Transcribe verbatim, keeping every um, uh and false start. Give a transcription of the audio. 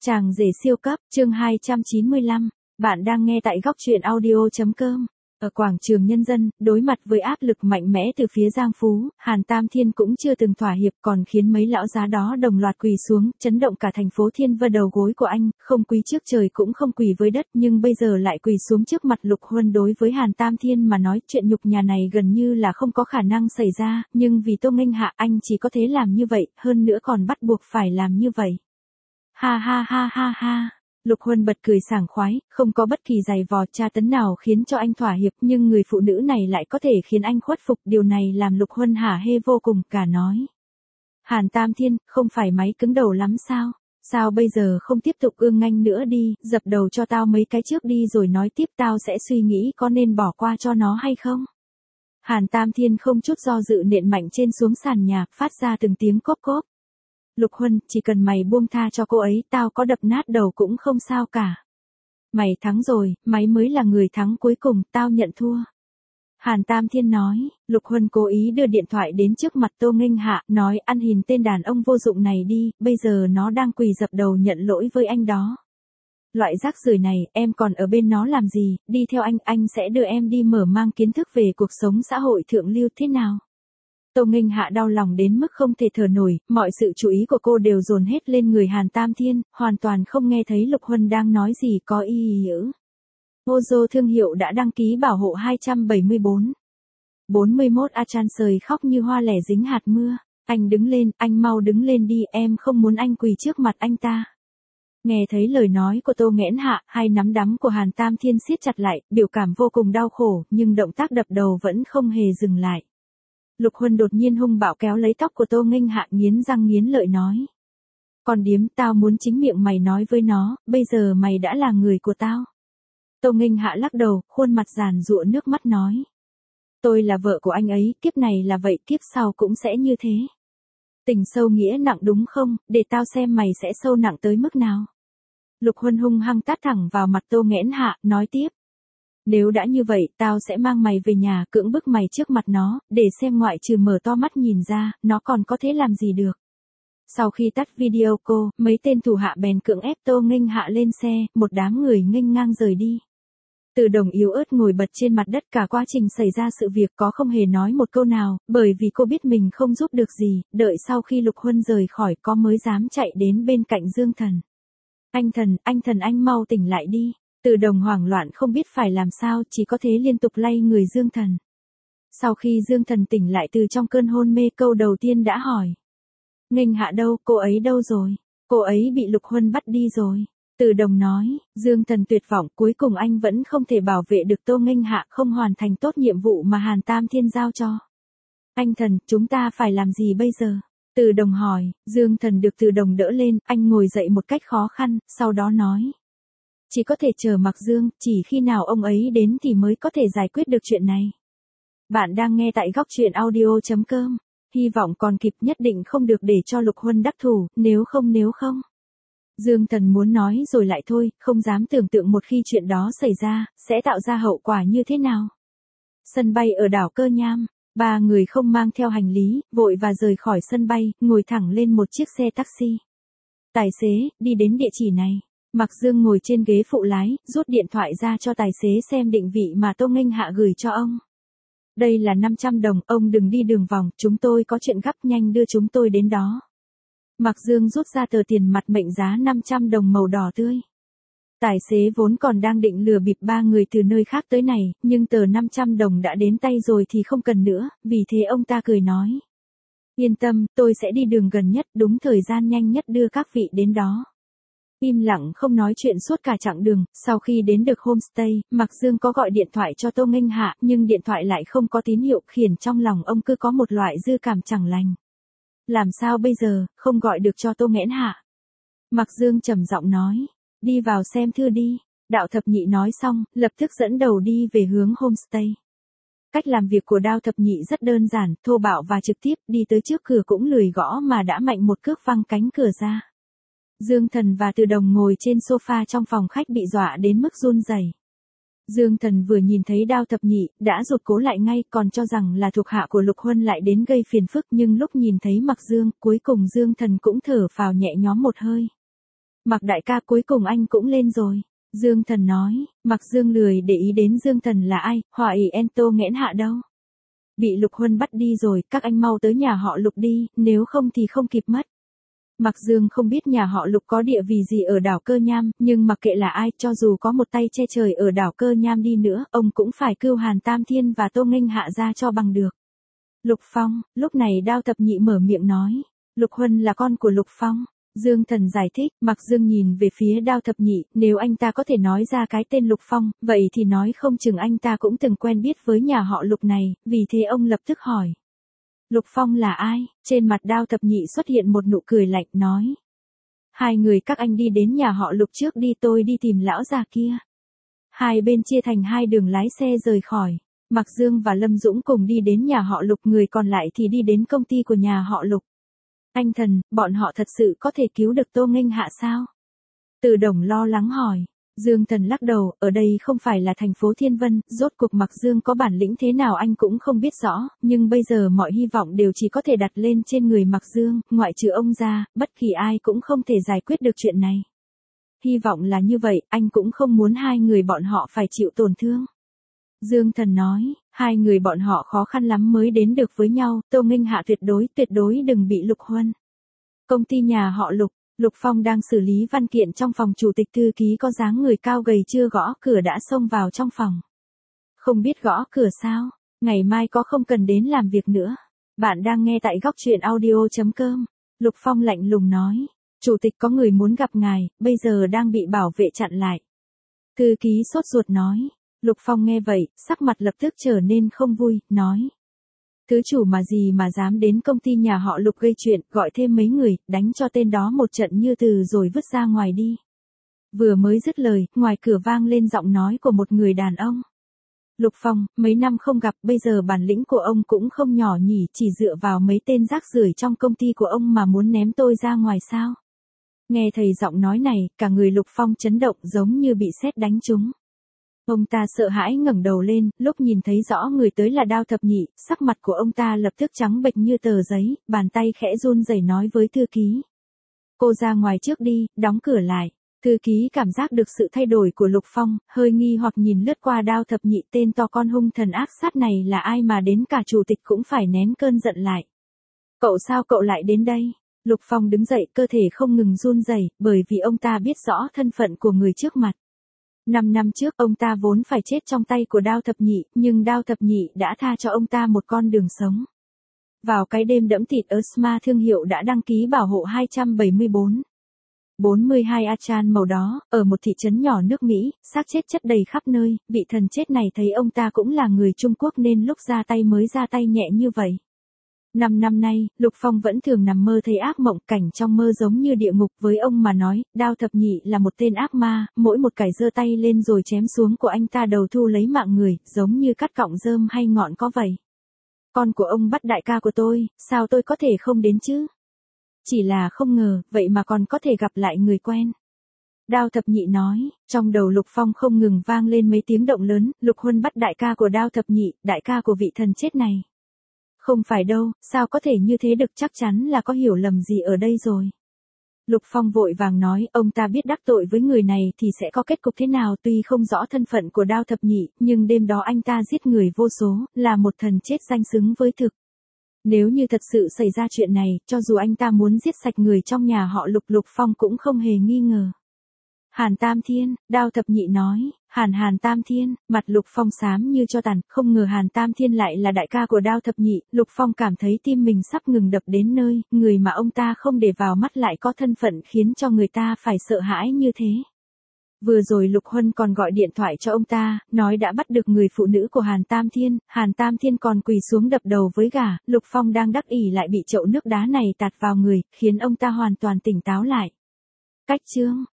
Chàng rể siêu cấp, chương hai trăm chín mươi lăm, bạn đang nghe tại góc truyện audio chấm com. Ở quảng trường Nhân dân, đối mặt với áp lực mạnh mẽ từ phía Giang Phú, Hàn Tam Thiên cũng chưa từng thỏa hiệp còn khiến mấy lão giá đó đồng loạt quỳ xuống, chấn động cả thành phố Thiên Vân. Đầu gối của anh, không quý trước trời cũng không quỳ với đất, nhưng bây giờ lại quỳ xuống trước mặt Lục Huân. Đối với Hàn Tam Thiên mà nói, chuyện nhục nhã này gần như là không có khả năng xảy ra, nhưng vì Tô Nghênh Hạ anh chỉ có thể làm như vậy, hơn nữa còn bắt buộc phải làm như vậy. Ha ha ha ha ha. Lục Huân bật cười sảng khoái, không có bất kỳ giày vò tra tấn nào khiến cho anh thỏa hiệp, nhưng người phụ nữ này lại có thể khiến anh khuất phục, điều này làm Lục Huân hả hê vô cùng, cả nói. Hàn Tam Thiên, không phải máy cứng đầu lắm sao? Sao bây giờ không tiếp tục ương nganh nữa đi, dập đầu cho tao mấy cái trước đi rồi nói tiếp, tao sẽ suy nghĩ có nên bỏ qua cho nó hay không? Hàn Tam Thiên không chút do dự nện mạnh trên xuống sàn nhà, phát ra từng tiếng cốp cốp. Lục Huân, chỉ cần mày buông tha cho cô ấy, tao có đập nát đầu cũng không sao cả. Mày thắng rồi, mày mới là người thắng cuối cùng, tao nhận thua. Hàn Tam Thiên nói. Lục Huân cố ý đưa điện thoại đến trước mặt Tô Nghênh Hạ, nói ăn hìn tên đàn ông vô dụng này đi, bây giờ nó đang quỳ dập đầu nhận lỗi với anh đó. Loại rác rưởi này, em còn ở bên nó làm gì, đi theo anh, anh sẽ đưa em đi mở mang kiến thức về cuộc sống xã hội thượng lưu thế nào. Tô Nghênh Hạ đau lòng đến mức không thể thở nổi, mọi sự chú ý của cô đều dồn hết lên người Hàn Tam Thiên, hoàn toàn không nghe thấy Lục Huân đang nói gì có ý nghĩa. Ozo thương hiệu đã đăng ký bảo hộ hai trăm bảy mươi bốn. bốn mươi mốt Achan sời khóc như hoa lẻ dính hạt mưa. Anh đứng lên, anh mau đứng lên đi, em không muốn anh quỳ trước mặt anh ta. Nghe thấy lời nói của Tô Nghẽn Hạ, hai nắm đấm của Hàn Tam Thiên siết chặt lại, biểu cảm vô cùng đau khổ, nhưng động tác đập đầu vẫn không hề dừng lại. Lục Huân đột nhiên hung bạo kéo lấy tóc của Tô Nghênh Hạ, nghiến răng nghiến lợi nói. Con điếm, tao muốn chính miệng mày nói với nó, bây giờ mày đã là người của tao. Tô Nghênh Hạ lắc đầu, khuôn mặt giàn giụa nước mắt nói. Tôi là vợ của anh ấy, kiếp này là vậy, kiếp sau cũng sẽ như thế. Tình sâu nghĩa nặng đúng không, để tao xem mày sẽ sâu nặng tới mức nào. Lục Huân hung hăng tát thẳng vào mặt Tô Nghẽn Hạ, nói tiếp. Nếu đã như vậy, tao sẽ mang mày về nhà, cưỡng bức mày trước mặt nó, để xem ngoại trừ mở to mắt nhìn ra, nó còn có thể làm gì được. Sau khi tắt video cô, mấy tên thủ hạ bèn cưỡng ép Tô Nghênh Hạ lên xe, một đám người nghênh ngang rời đi. Từ Đồng yếu ớt ngồi bật trên mặt đất, cả quá trình xảy ra sự việc có không hề nói một câu nào, bởi vì cô biết mình không giúp được gì, đợi sau khi Lục Huân rời khỏi có mới dám chạy đến bên cạnh Dương Thần. Anh Thần, anh Thần anh mau tỉnh lại đi. Từ Đồng hoảng loạn không biết phải làm sao, chỉ có thể liên tục lay người Dương Thần. Sau khi Dương Thần tỉnh lại từ trong cơn hôn mê, câu đầu tiên đã hỏi. Nghênh Hạ đâu, cô ấy đâu rồi? Cô ấy bị Lục Huân bắt đi rồi. Từ Đồng nói. Dương Thần tuyệt vọng, cuối cùng anh vẫn không thể bảo vệ được Tô Nghênh Hạ, không hoàn thành tốt nhiệm vụ mà Hàn Tam Thiên giao cho. Anh Thần, chúng ta phải làm gì bây giờ? Từ Đồng hỏi. Dương Thần được Từ Đồng đỡ lên, anh ngồi dậy một cách khó khăn, sau đó nói. Chỉ có thể chờ Mặc Dương, chỉ khi nào ông ấy đến thì mới có thể giải quyết được chuyện này. Bạn đang nghe tại góc truyện audio chấm com. Hy vọng còn kịp, nhất định không được để cho Lục Huân đắc thủ, nếu không nếu không. Dương Thần muốn nói rồi lại thôi, không dám tưởng tượng một khi chuyện đó xảy ra, sẽ tạo ra hậu quả như thế nào. Sân bay ở đảo Cơ Nham, ba người không mang theo hành lý, vội và rời khỏi sân bay, ngồi thẳng lên một chiếc xe taxi. Tài xế, đi đến địa chỉ này. Mặc Dương ngồi trên ghế phụ lái, rút điện thoại ra cho tài xế xem định vị mà Tô Nghênh Hạ gửi cho ông. Đây là năm trăm đồng, ông đừng đi đường vòng, chúng tôi có chuyện gấp, nhanh đưa chúng tôi đến đó. Mặc Dương rút ra tờ tiền mặt mệnh giá năm trăm đồng màu đỏ tươi. Tài xế vốn còn đang định lừa bịp ba người từ nơi khác tới này, nhưng tờ năm trăm đồng đã đến tay rồi thì không cần nữa, vì thế ông ta cười nói. Yên tâm, tôi sẽ đi đường gần nhất, đúng thời gian nhanh nhất đưa các vị đến đó. Im lặng không nói chuyện suốt cả chặng đường, sau khi đến được homestay, Mạc Dương có gọi điện thoại cho Tô Nghênh Hạ, nhưng điện thoại lại không có tín hiệu, khiến trong lòng ông cứ có một loại dư cảm chẳng lành. Làm sao bây giờ, không gọi được cho Tô Nghẽn Hạ? Mạc Dương trầm giọng nói, đi vào xem thư đi. Đạo Thập Nhị nói xong, lập tức dẫn đầu đi về hướng homestay. Cách làm việc của Đao Thập Nhị rất đơn giản, thô bạo và trực tiếp, đi tới trước cửa cũng lười gõ mà đã mạnh một cước văng cánh cửa ra. Dương Thần và Từ Đồng ngồi trên sofa trong phòng khách bị dọa đến mức run rẩy. Dương Thần vừa nhìn thấy Đao Thập Nhị, đã rụt cố lại ngay, còn cho rằng là thuộc hạ của Lục Huân lại đến gây phiền phức, nhưng lúc nhìn thấy Mặc Dương, cuối cùng Dương Thần cũng thở phào nhẹ nhõm một hơi. Mạc đại ca cuối cùng anh cũng lên rồi. Dương Thần nói, Mạc Dương lười để ý đến Dương Thần là ai, họa ỉ ento nghẽn hạ đâu. Bị Lục Huân bắt đi rồi, các anh mau tới nhà họ Lục đi, nếu không thì không kịp mất. Mạc Dương không biết nhà họ Lục có địa vị gì ở đảo Cơ Nham, nhưng mặc kệ là ai, cho dù có một tay che trời ở đảo Cơ Nham đi nữa, ông cũng phải cưu Hàn Tam Thiên và Tô Nghênh Hạ ra cho bằng được. Lục Phong, lúc này Đao Thập Nhị mở miệng nói, Lục Huân là con của Lục Phong. Dương Thần giải thích, Mạc Dương nhìn về phía Đao Thập Nhị, nếu anh ta có thể nói ra cái tên Lục Phong, vậy thì nói không chừng anh ta cũng từng quen biết với nhà họ Lục này, vì thế ông lập tức hỏi. Lục Phong là ai? Trên mặt Đao Thập Nhị xuất hiện một nụ cười lạnh, nói. Hai người các anh đi đến nhà họ Lục trước đi, tôi đi tìm lão già kia. Hai bên chia thành hai đường lái xe rời khỏi. Mạc Dương và Lâm Dũng cùng đi đến nhà họ Lục, người còn lại thì đi đến công ty của nhà họ Lục. Anh Thần, bọn họ thật sự có thể cứu được Tô Nghênh Hạ sao? Từ Đồng lo lắng hỏi. Dương Thần lắc đầu, ở đây không phải là thành phố Thiên Vân, rốt cuộc Mạc Dương có bản lĩnh thế nào anh cũng không biết rõ, nhưng bây giờ mọi hy vọng đều chỉ có thể đặt lên trên người Mạc Dương, ngoại trừ ông ra, bất kỳ ai cũng không thể giải quyết được chuyện này. Hy vọng là như vậy, anh cũng không muốn hai người bọn họ phải chịu tổn thương. Dương Thần nói, hai người bọn họ khó khăn lắm mới đến được với nhau, Tô Nghênh Hạ tuyệt đối, tuyệt đối đừng bị Lục Huân. Công ty nhà họ Lục, Lục Phong đang xử lý văn kiện trong phòng, chủ tịch thư ký có dáng người cao gầy chưa gõ cửa đã xông vào trong phòng. Không biết gõ cửa sao, ngày mai có không cần đến làm việc nữa. Bạn đang nghe tại góc truyện audio chấm com. Lục Phong lạnh lùng nói, chủ tịch có người muốn gặp ngài, bây giờ đang bị bảo vệ chặn lại. Thư ký sốt ruột nói. Lục Phong nghe vậy, sắc mặt lập tức trở nên không vui, nói. Thứ chủ mà gì mà dám đến công ty nhà họ Lục gây chuyện, gọi thêm mấy người, đánh cho tên đó một trận như từ rồi vứt ra ngoài đi. Vừa mới dứt lời, ngoài cửa vang lên giọng nói của một người đàn ông. Lục Phong, mấy năm không gặp, bây giờ bản lĩnh của ông cũng không nhỏ nhỉ, chỉ dựa vào mấy tên rác rưởi trong công ty của ông mà muốn ném tôi ra ngoài sao? Nghe thầy giọng nói này, cả người Lục Phong chấn động giống như bị sét đánh trúng. Ông ta sợ hãi ngẩng đầu lên, lúc nhìn thấy rõ người tới là Đao Thập Nhị, sắc mặt của ông ta lập tức trắng bệch như tờ giấy, bàn tay khẽ run rẩy nói với thư ký. Cô ra ngoài trước đi, đóng cửa lại. Thư ký cảm giác được sự thay đổi của Lục Phong, hơi nghi hoặc nhìn lướt qua Đao Thập Nhị, tên to con hung thần ác sát này là ai mà đến cả chủ tịch cũng phải nén cơn giận lại. Cậu sao cậu lại đến đây? Lục Phong đứng dậy, cơ thể không ngừng run rẩy, bởi vì ông ta biết rõ thân phận của người trước mặt. Năm năm trước ông ta vốn phải chết trong tay của Đao Thập Nhị, nhưng Đao Thập Nhị đã tha cho ông ta một con đường sống. Vào cái đêm đẫm thịt, Earthma thương hiệu đã đăng ký bảo hộ hai trăm bảy mươi bốn. bốn mươi hai Achan màu đó, ở một thị trấn nhỏ nước Mỹ, xác chết chất đầy khắp nơi, vị thần chết này thấy ông ta cũng là người Trung Quốc nên lúc ra tay mới ra tay nhẹ như vậy. Năm năm nay, Lục Phong vẫn thường nằm mơ thấy ác mộng, cảnh trong mơ giống như địa ngục, với ông mà nói, Đao Thập Nhị là một tên ác ma, mỗi một cải giơ tay lên rồi chém xuống của anh ta đầu thu lấy mạng người, giống như cắt cọng rơm hay ngọn có vậy. Con của ông bắt đại ca của tôi, sao tôi có thể không đến chứ? Chỉ là không ngờ, vậy mà còn có thể gặp lại người quen. Đao Thập Nhị nói, trong đầu Lục Phong không ngừng vang lên mấy tiếng động lớn, Lục Huân bắt đại ca của Đao Thập Nhị, đại ca của vị thần chết này. Không phải đâu, sao có thể như thế được, chắc chắn là có hiểu lầm gì ở đây rồi. Lục Phong vội vàng nói, ông ta biết đắc tội với người này thì sẽ có kết cục thế nào, tuy không rõ thân phận của Đao Thập Nhị, nhưng đêm đó anh ta giết người vô số, là một thần chết danh xứng với thực. Nếu như thật sự xảy ra chuyện này, cho dù anh ta muốn giết sạch người trong nhà họ Lục, Lục Phong cũng không hề nghi ngờ. Hàn Tam Thiên, Đao Thập Nhị nói, Hàn Hàn Tam Thiên, mặt Lục Phong xám như cho tàn, không ngờ Hàn Tam Thiên lại là đại ca của Đao Thập Nhị, Lục Phong cảm thấy tim mình sắp ngừng đập đến nơi, người mà ông ta không để vào mắt lại có thân phận khiến cho người ta phải sợ hãi như thế. Vừa rồi Lục Huân còn gọi điện thoại cho ông ta, nói đã bắt được người phụ nữ của Hàn Tam Thiên, Hàn Tam Thiên còn quỳ xuống đập đầu với gà, Lục Phong đang đắc ỉ lại bị chậu nước đá này tạt vào người, khiến ông ta hoàn toàn tỉnh táo lại. Cách chương